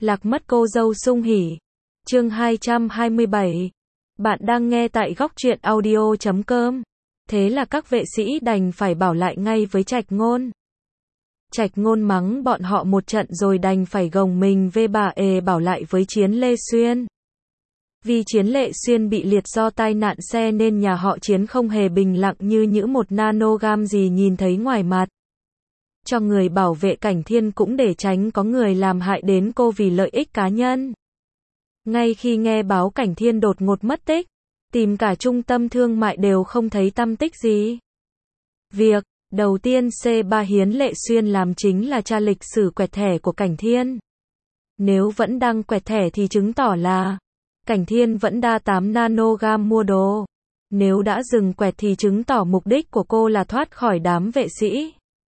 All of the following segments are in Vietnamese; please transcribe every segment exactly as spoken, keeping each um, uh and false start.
Lạc mất cô dâu Sung Hỉ. Chương hai trăm hai mươi bảy. Bạn đang nghe tại góc truyện audio chấm com. Thế là các vệ sĩ đành phải bảo lại ngay với Trạch Ngôn. Trạch Ngôn mắng bọn họ một trận rồi đành phải gồng mình về bà ề bảo lại với Chiến Lê Xuyên. Vì Chiến Lệ Xuyên bị liệt do tai nạn xe nên nhà họ Chiến không hề bình lặng như những một nanogam gì nhìn thấy ngoài mặt. Cho người bảo vệ Cảnh Thiên cũng để tránh có người làm hại đến cô vì lợi ích cá nhân. Ngay khi nghe báo Cảnh Thiên đột ngột mất tích, tìm cả trung tâm thương mại đều không thấy tăm tích gì. Việc đầu tiên C ba Hiến Lệ Xuyên làm chính là tra lịch sử quẹt thẻ của Cảnh Thiên. Nếu vẫn đang quẹt thẻ thì chứng tỏ là Cảnh Thiên vẫn đa tám nanogam mua đồ. Nếu đã dừng quẹt thì chứng tỏ mục đích của cô là thoát khỏi đám vệ sĩ.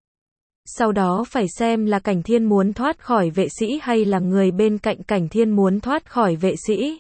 Sau đó phải xem là Cảnh Thiên muốn thoát khỏi vệ sĩ hay là người bên cạnh Cảnh Thiên muốn thoát khỏi vệ sĩ.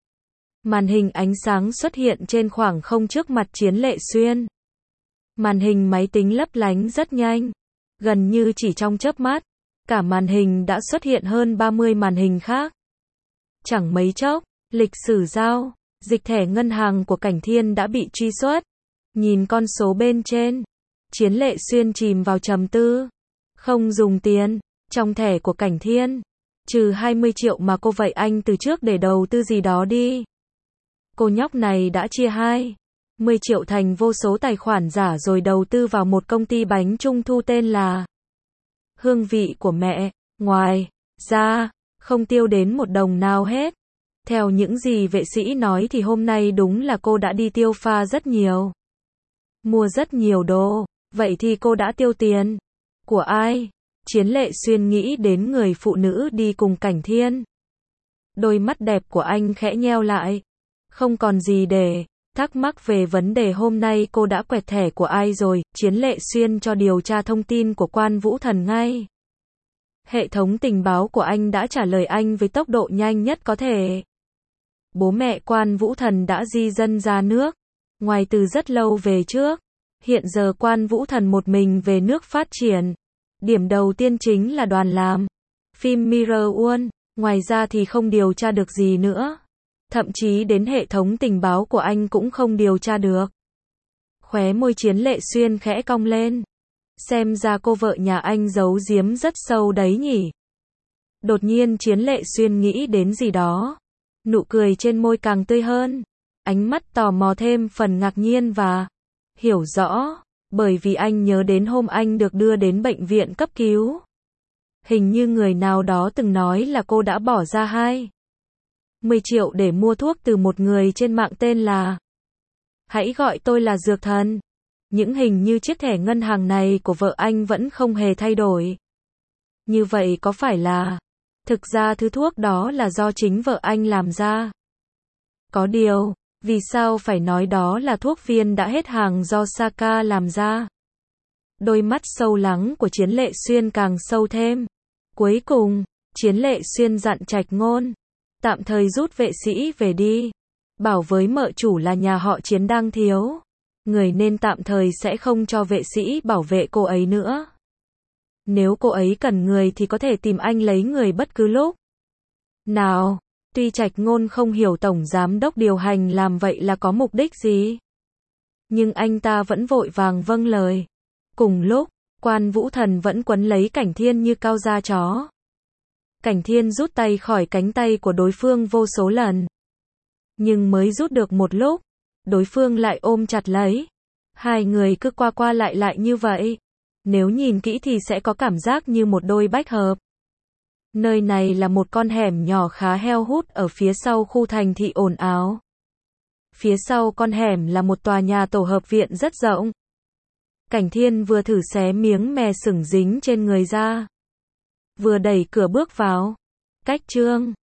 Màn hình ánh sáng xuất hiện trên khoảng không trước mặt Chiến Lệ Xuyên. Màn hình máy tính lấp lánh rất nhanh. Gần như chỉ trong chớp mắt, cả màn hình đã xuất hiện hơn ba mươi màn hình khác. Chẳng mấy chốc, lịch sử giao dịch thẻ ngân hàng của Cảnh Thiên đã bị truy xuất. Nhìn con số bên trên, Chiến Lệ Xuyên chìm vào trầm tư. Không dùng tiền trong thẻ của Cảnh Thiên, trừ hai mươi triệu mà cô vậy anh từ trước để đầu tư gì đó đi. Cô nhóc này đã chia hai mươi triệu thành vô số tài khoản giả rồi đầu tư vào một công ty bánh trung thu tên là Hương Vị của Mẹ. Ngoài ra, không tiêu đến một đồng nào hết. Theo những gì vệ sĩ nói thì hôm nay đúng là cô đã đi tiêu pha rất nhiều. Mua rất nhiều đồ. Vậy thì cô đã tiêu tiền của ai? Chiến Lệ Xuyên nghĩ đến người phụ nữ đi cùng Cảnh Thiên. Đôi mắt đẹp của anh khẽ nheo lại. Không còn gì để thắc mắc về vấn đề hôm nay cô đã quẹt thẻ của ai rồi. Chiến Lệ Xuyên cho điều tra thông tin của Quan Vũ Thần ngay. Hệ thống tình báo của anh đã trả lời anh với tốc độ nhanh nhất có thể. Bố mẹ Quan Vũ Thần đã di dân ra nước ngoài từ rất lâu về trước. Hiện giờ Quan Vũ Thần một mình về nước phát triển. Điểm đầu tiên chính là đoàn làm phim Mirror One. Ngoài ra thì không điều tra được gì nữa. Thậm chí đến hệ thống tình báo của anh cũng không điều tra được. Khóe môi Chiến Lệ Xuyên khẽ cong lên. Xem ra cô vợ nhà anh giấu giếm rất sâu đấy nhỉ. Đột nhiên Chiến Lệ Xuyên nghĩ đến gì đó. Nụ cười trên môi càng tươi hơn. Ánh mắt tò mò thêm phần ngạc nhiên và hiểu rõ. Bởi vì anh nhớ đến hôm anh được đưa đến bệnh viện cấp cứu. Hình như người nào đó từng nói là cô đã bỏ ra hai mươi triệu để mua thuốc từ một người trên mạng tên là Hãy gọi tôi là Dược Thần. Những hình như chiếc thẻ ngân hàng này của vợ anh vẫn không hề thay đổi. Như vậy có phải là thực ra thứ thuốc đó là do chính vợ anh làm ra? Có điều, vì sao phải nói đó là thuốc viên đã hết hàng do Saka làm ra? Đôi mắt sâu lắng của Chiến Lệ Xuyên càng sâu thêm. Cuối cùng, Chiến Lệ Xuyên dặn Trạch Ngôn tạm thời rút vệ sĩ về đi. Bảo với mợ chủ là nhà họ Chiến đang thiếu người nên tạm thời sẽ không cho vệ sĩ bảo vệ cô ấy nữa. Nếu cô ấy cần người thì có thể tìm anh lấy người bất cứ lúc nào. Tuy Trạch Ngôn không hiểu tổng giám đốc điều hành làm vậy là có mục đích gì, nhưng anh ta vẫn vội vàng vâng lời. Cùng lúc, Quan Vũ Thần vẫn quấn lấy Cảnh Thiên như cao da chó. Cảnh Thiên rút tay khỏi cánh tay của đối phương vô số lần. Nhưng mới rút được một lúc, đối phương lại ôm chặt lấy. Hai người cứ qua qua lại lại như vậy. Nếu nhìn kỹ thì sẽ có cảm giác như một đôi bách hợp. Nơi này là một con hẻm nhỏ khá heo hút ở phía sau khu thành thị ồn ào. Phía sau con hẻm là một tòa nhà tổ hợp viện rất rộng. Cảnh Thiên vừa thử xé miếng mè sừng dính trên người ra, vừa đẩy cửa bước vào. Cách chương